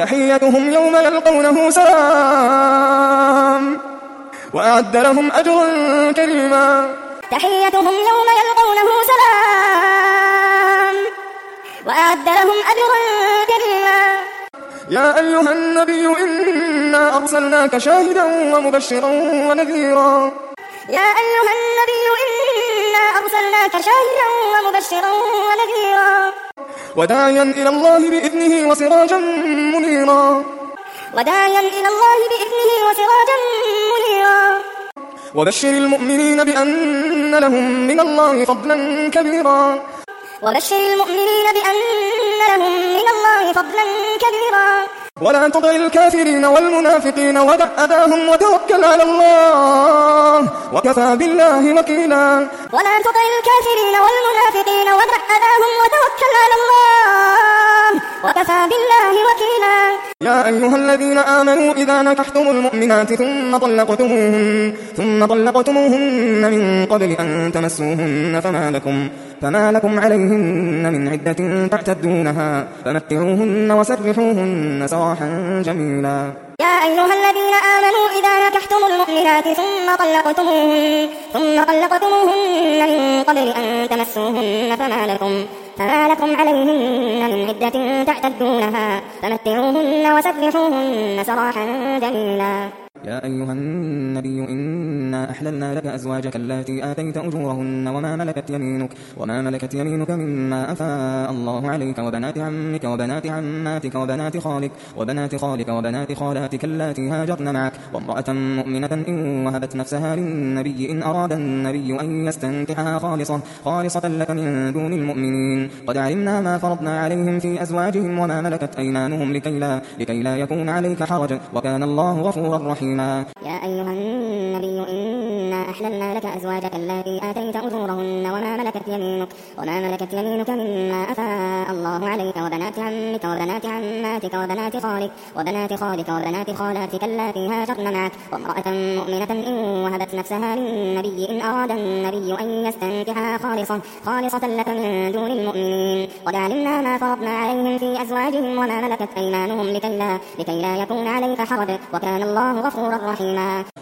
تحيتهم يوم يلقونه سلام وأعد لهم أجرا كريما. تحيتهم يوم يلقونه سلام وأعد لهم أجرا كريما. يا أيها النبي إنا أرسلناك شاهدا ومبشرا ونذيرا. يا أيها النبي إنا أرسلناك شاهدا ومبشرا ونذيرا. وداعيا إلى الله بإذنه وسراجا منيرا. وداعيا إلى الله بإذنه وسراجا منيرا. وبشر المؤمنين بأن لهم من الله فضلا كبيرا. وبشر المؤمنين بأن لهم من الله فضلا كبيرا. ولا تطع الكافرين والمنافقين ودع أذاهم وتوكل على الله وكفى بالله وكيلا. ولا تطع الكافرين والمنافقين ودع أذاهم وتوكل على الله وكفى بالله وكيلا. يا أيها الذين آمنوا إذا نكحتم المؤمنات ثم طلقتموهن من قبل أن تمسوهن فما لكم عليهن من عدة تعتدونها فمتعوهن وسرحوهن سراحا جميلا. يا أيها الذين آمنوا إذا نكحتم المؤمنات ثم طلقتموهن من قبل أن تمسوهن فما لكم عليهن من عدة تعتدونها فمتعوهن وسرحوهن سراحا جميلا. يا أيها النبي إنا أحللنا لك أزواجك اللاتي آتيت أجورهن وما ملكت يمينك مما أفاء الله عليك وبنات عمك وبنات عماتك وبنات خالك وبنات خالاتك اللاتي هاجرن معك وامرأة مؤمنة إن وهبت نفسها للنبي إن أراد النبي أن يستنكحها خالصة لك من دون المؤمنين. قد علمنا ما فرضنا عليهم في أزواجهم وما ملكت أيمانهم لكي لا يكون عليك حرج وكان الله غفورا رحيما. يا أيها النبي إنا أحللنا لك أزواجك اللاتي آتيت أجورهن وما ملكت يمينك مما أفاء الله عليك وبنات عمك وبنات عماتك وبنات خالك وبنات خالاتك اللاتي هاجرن معك وامرأة مؤمنة إن وهبت نفسها للنبي إن أراد النبي أن يستنكحها خالصة لك من دون المؤمنين. قد علمنا ما فرضنا عليهم في أزواجهم وما ملكت أيمانهم لكي لا يكون عليك حرج وكان الله غفورا رحيما.